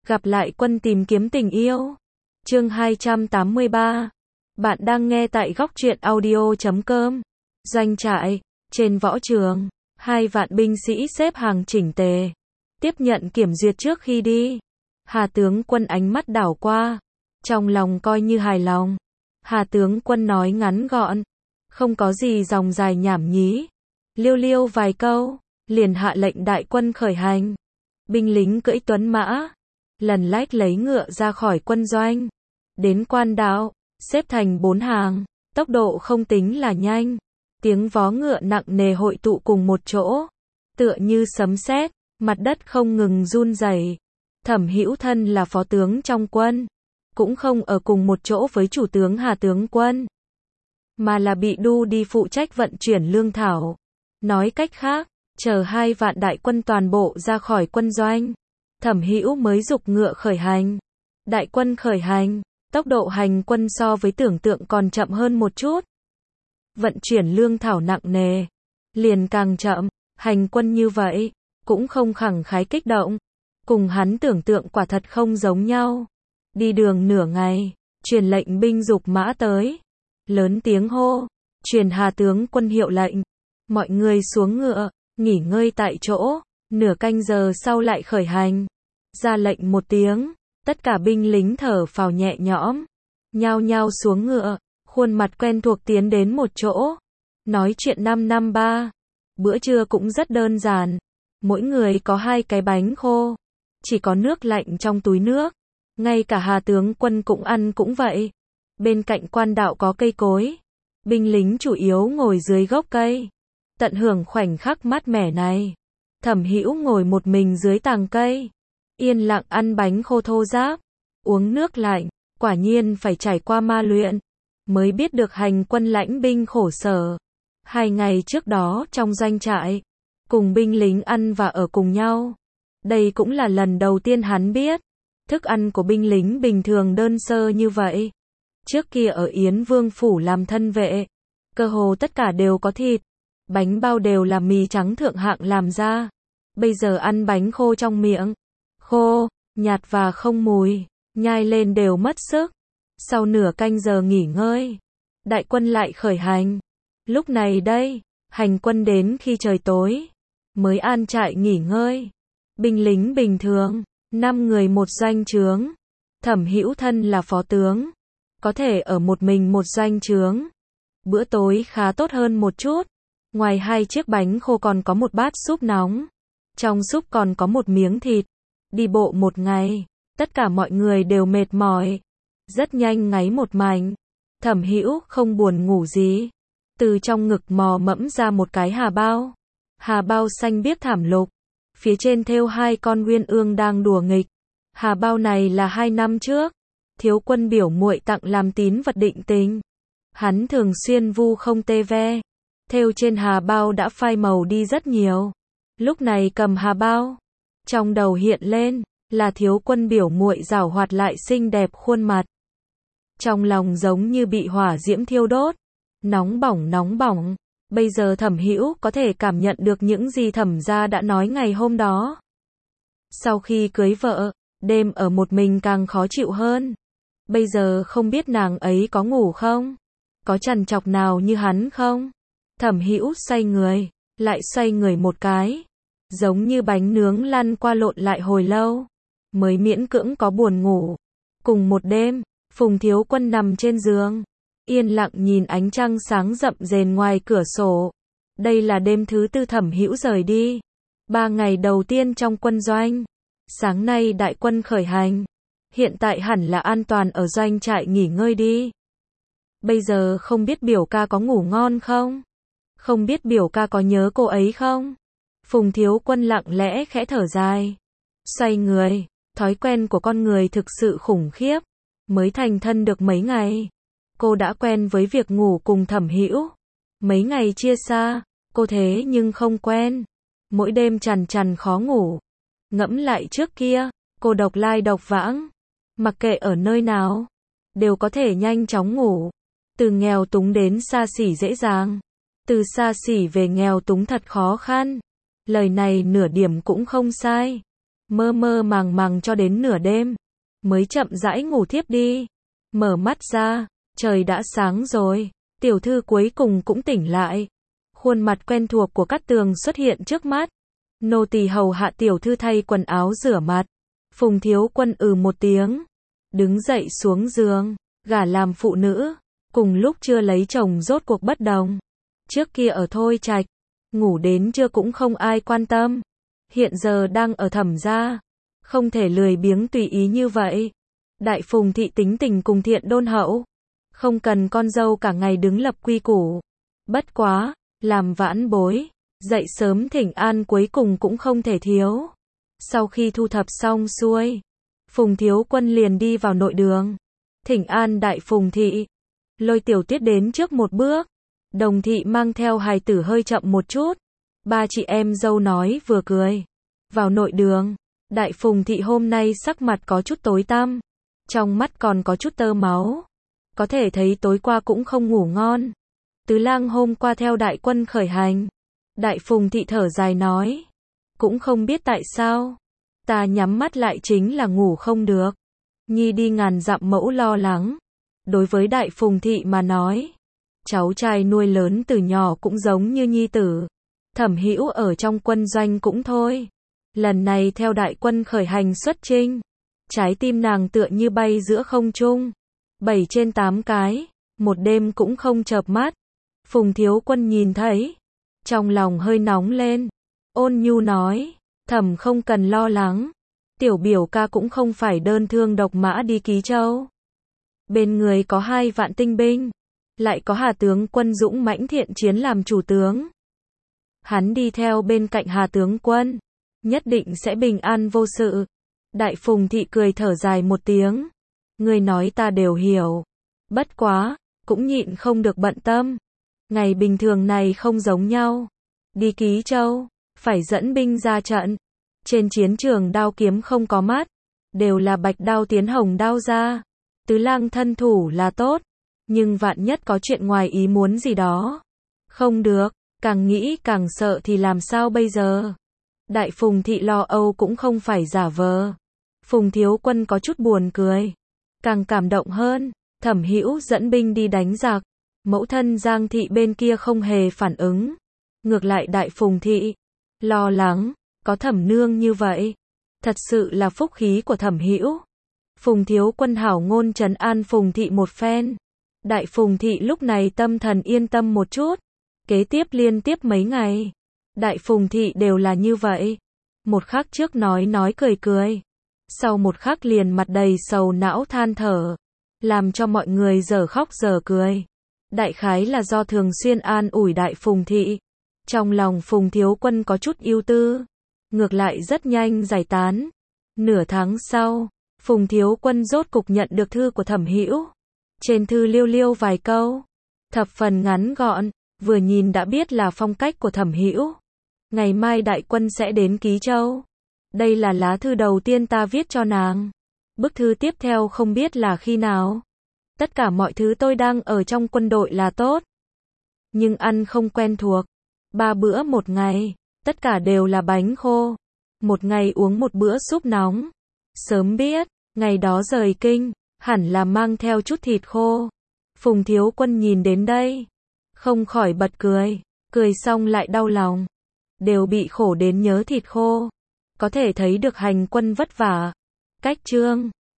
Gặp lại Quân tìm kiếm tình yêu. Chương 283. Bạn đang nghe tại góc truyện audio.com. Doanh trại, trên võ trường, 2 vạn binh sĩ xếp hàng chỉnh tề, tiếp nhận kiểm duyệt trước khi đi. Hà tướng quân ánh mắt đảo qua, trong lòng coi như hài lòng. Hà tướng quân nói ngắn gọn, không có gì dòng dài nhảm nhí, liêu liêu vài câu, liền hạ lệnh đại quân khởi hành. Binh lính cưỡi tuấn mã, lần lách lấy ngựa ra khỏi quân doanh, đến quan đạo, xếp thành 4 hàng, tốc độ không tính là nhanh. Tiếng vó ngựa nặng nề hội tụ cùng một chỗ, tựa như sấm sét, mặt đất không ngừng run rẩy. Thẩm Hữu Thân là phó tướng trong quân, cũng không ở cùng một chỗ với chủ tướng Hà tướng quân, mà là bị đu đi phụ trách vận chuyển lương thảo. Nói cách khác, chờ 2 vạn đại quân toàn bộ ra khỏi quân doanh, Thẩm Hữu mới giục ngựa khởi hành. Đại quân khởi hành, tốc độ hành quân so với tưởng tượng còn chậm hơn một chút. Vận chuyển lương thảo nặng nề, liền càng chậm. Hành quân như vậy, cũng không khẳng khái kích động, cùng hắn tưởng tượng quả thật không giống nhau. Đi đường nửa ngày, truyền lệnh binh giục mã tới, lớn tiếng hô, truyền Hà tướng quân hiệu lệnh, mọi người xuống ngựa, nghỉ ngơi tại chỗ. Nửa canh giờ sau lại khởi hành. Ra lệnh một tiếng, tất cả binh lính thở phào nhẹ nhõm, nhao nhao xuống ngựa, khuôn mặt quen thuộc tiến đến một chỗ, nói chuyện 553. Bữa trưa cũng rất đơn giản, mỗi người có 2 cái bánh khô, chỉ có nước lạnh trong túi nước. Ngay cả Hà tướng quân cũng ăn cũng vậy. Bên cạnh quan đạo có cây cối, binh lính chủ yếu ngồi dưới gốc cây, tận hưởng khoảnh khắc mát mẻ này. Thẩm Hữu ngồi một mình dưới tàng cây, yên lặng ăn bánh khô thô ráp, uống nước lạnh. Quả nhiên phải trải qua ma luyện, mới biết được hành quân lãnh binh khổ sở. 2 ngày trước đó trong doanh trại, cùng binh lính ăn và ở cùng nhau. Đây cũng là lần đầu tiên hắn biết, thức ăn của binh lính bình thường đơn sơ như vậy. Trước kia ở Yến Vương Phủ làm thân vệ, cơ hồ tất cả đều có thịt, bánh bao đều là mì trắng thượng hạng làm ra. Bây giờ ăn bánh khô trong miệng, khô, nhạt và không mùi, nhai lên đều mất sức. Sau nửa canh giờ nghỉ ngơi, đại quân lại khởi hành. Lúc này đây, hành quân đến khi trời tối, mới an trại nghỉ ngơi. Binh lính bình thường, 5 người một doanh trướng. Thẩm Hữu Thân là phó tướng, có thể ở một mình một doanh trướng. Bữa tối khá tốt hơn một chút. Ngoài 2 chiếc bánh khô còn có một bát súp nóng. Trong súp còn có một miếng thịt. Đi bộ một ngày, tất cả mọi người đều mệt mỏi, rất nhanh ngáy một mạch. Thẩm Hữu không buồn ngủ gì, từ trong ngực mò mẫm ra một cái hà bao. Hà bao xanh biếc thảm lục, phía trên thêu 2 con uyên ương đang đùa nghịch. Hà bao này là 2 năm trước, thiếu quân biểu muội tặng làm tín vật định tình. Hắn thường xuyên vu không tê ve, thêu trên hà bao đã phai màu đi rất nhiều. Lúc này cầm hà bao, trong đầu hiện lên là thiếu quân biểu muội giảo hoạt lại xinh đẹp khuôn mặt. Trong lòng giống như bị hỏa diễm thiêu đốt, nóng bỏng nóng bỏng. Bây giờ Thẩm Hữu có thể cảm nhận được những gì Thẩm gia đã nói ngày hôm đó. Sau khi cưới vợ, đêm ở một mình càng khó chịu hơn. Bây giờ không biết nàng ấy có ngủ không? Có trằn trọc nào như hắn không? Thẩm Hữu xoay người, lại xoay người một cái, giống như bánh nướng lăn qua lộn lại hồi lâu, mới miễn cưỡng có buồn ngủ. Cùng một đêm, Phùng thiếu quân nằm trên giường, yên lặng nhìn ánh trăng sáng rậm rền ngoài cửa sổ. Đây là đêm thứ 4 Thẩm Hữu rời đi. 3 ngày đầu tiên trong quân doanh. Sáng nay đại quân khởi hành. Hiện tại hẳn là an toàn ở doanh trại nghỉ ngơi đi. Bây giờ không biết biểu ca có ngủ ngon không? Không biết biểu ca có nhớ cô ấy không? Phùng thiếu quân lặng lẽ khẽ thở dài, xoay người. Thói quen của con người thực sự khủng khiếp. Mới thành thân được mấy ngày, cô đã quen với việc ngủ cùng Thẩm Hữu. Mấy ngày chia xa, cô thế nhưng không quen. Mỗi đêm trằn trằn khó ngủ. Ngẫm lại trước kia, cô độc lai độc vãng, mặc kệ ở nơi nào, đều có thể nhanh chóng ngủ. Từ nghèo túng đến xa xỉ dễ dàng, từ xa xỉ về nghèo túng thật khó khăn. Lời này nửa điểm cũng không sai. mơ mơ màng màng cho đến nửa đêm, mới chậm rãi ngủ thiếp đi. Mở mắt ra, trời đã sáng rồi, tiểu thư cuối cùng cũng tỉnh lại. Khuôn mặt quen thuộc của Cát Tường xuất hiện trước mắt. Nô tỳ hầu hạ tiểu thư thay quần áo rửa mặt. Phùng Thiếu Quân một tiếng, đứng dậy xuống giường, gả làm phụ nữ, cùng lúc chưa lấy chồng rốt cuộc bất đồng. Trước kia ở Thôi Trạch, ngủ đến trưa cũng không ai quan tâm. Hiện giờ đang ở Thẩm gia, không thể lười biếng tùy ý như vậy. Đại Phùng thị tính tình cùng thiện đôn hậu, không cần con dâu cả ngày đứng lập quy củ. Bất quá, làm vãn bối, dậy sớm thỉnh an cuối cùng cũng không thể thiếu. Sau khi thu thập xong xuôi, Phùng Thiếu Quân liền đi vào nội đường, thỉnh an Đại Phùng thị. Lôi Tiểu Tuyết đến trước một bước, Đồng thị mang theo hài tử hơi chậm một chút. Ba chị em dâu nói vừa cười. Vào nội đường, Đại Phùng thị hôm nay sắc mặt có chút tối tăm, trong mắt còn có chút tơ máu, có thể thấy tối qua cũng không ngủ ngon. Tứ lang hôm qua theo đại quân khởi hành. Đại Phùng thị thở dài nói, cũng không biết tại sao, ta nhắm mắt lại chính là ngủ không được. Nhi đi ngàn dặm mẫu lo lắng. Đối với Đại Phùng thị mà nói, cháu trai nuôi lớn từ nhỏ cũng giống như nhi tử. Thẩm Hữu ở trong quân doanh cũng thôi. Lần này theo đại quân khởi hành xuất chinh, trái tim nàng tựa như bay giữa không trung. 7 trên 8 cái, một đêm cũng không chợp mắt. Phùng Thiếu Quân nhìn thấy, trong lòng hơi nóng lên, ôn nhu nói, Thẩm không cần lo lắng, tiểu biểu ca cũng không phải đơn thương độc mã đi Ký Châu. Bên người có 2 vạn tinh binh, lại có Hà tướng quân dũng mãnh thiện chiến làm chủ tướng. Hắn đi theo bên cạnh Hà tướng quân, nhất định sẽ bình an vô sự. Đại Phùng thị cười thở dài một tiếng, ngươi nói ta đều hiểu, bất quá, cũng nhịn không được bận tâm. Ngày bình thường này không giống nhau. Đi Ký Châu, phải dẫn binh ra trận. Trên chiến trường đao kiếm không có mắt, đều là bạch đao tiến hồng đao ra. Tứ lang thân thủ là tốt, nhưng vạn nhất có chuyện ngoài ý muốn gì đó. Không được, càng nghĩ càng sợ thì làm sao bây giờ? Đại Phùng thị lo âu cũng không phải giả vờ. Phùng Thiếu Quân có chút buồn cười, càng cảm động hơn. Thẩm Hữu dẫn binh đi đánh giặc, mẫu thân Giang thị bên kia không hề phản ứng. Ngược lại Đại Phùng thị lo lắng, có Thẩm nương như vậy, thật sự là phúc khí của Thẩm Hữu. Phùng Thiếu Quân hảo ngôn trấn an Phùng thị một phen. Đại Phùng thị lúc này tâm thần yên tâm một chút. Kế tiếp liên tiếp mấy ngày, Đại Phùng thị đều là như vậy. Một khắc trước nói cười cười, sau một khắc liền mặt đầy sầu não than thở, làm cho mọi người dở khóc dở cười. Đại khái là do thường xuyên an ủi Đại Phùng thị, trong lòng Phùng Thiếu Quân có chút ưu tư, ngược lại rất nhanh giải tán. Nửa tháng sau, Phùng Thiếu Quân rốt cục nhận được thư của Thẩm Hữu. Trên thư liêu liêu vài câu, thập phần ngắn gọn, vừa nhìn đã biết là phong cách của Thẩm Hữu. Ngày mai đại quân sẽ đến Ký Châu. Đây là lá thư đầu tiên ta viết cho nàng. Bức thư tiếp theo không biết là khi nào. Tất cả mọi thứ tôi đang ở trong quân đội là tốt, nhưng ăn không quen thuộc. 3 bữa một ngày, tất cả đều là bánh khô. Một ngày uống một bữa súp nóng. Sớm biết, ngày đó rời kinh, hẳn là mang theo chút thịt khô. Phùng Thiếu Quân nhìn đến đây, không khỏi bật cười, cười xong lại đau lòng. Đều bị khổ đến nhớ thịt khô. Có thể thấy được hành quân vất vả. Cách chương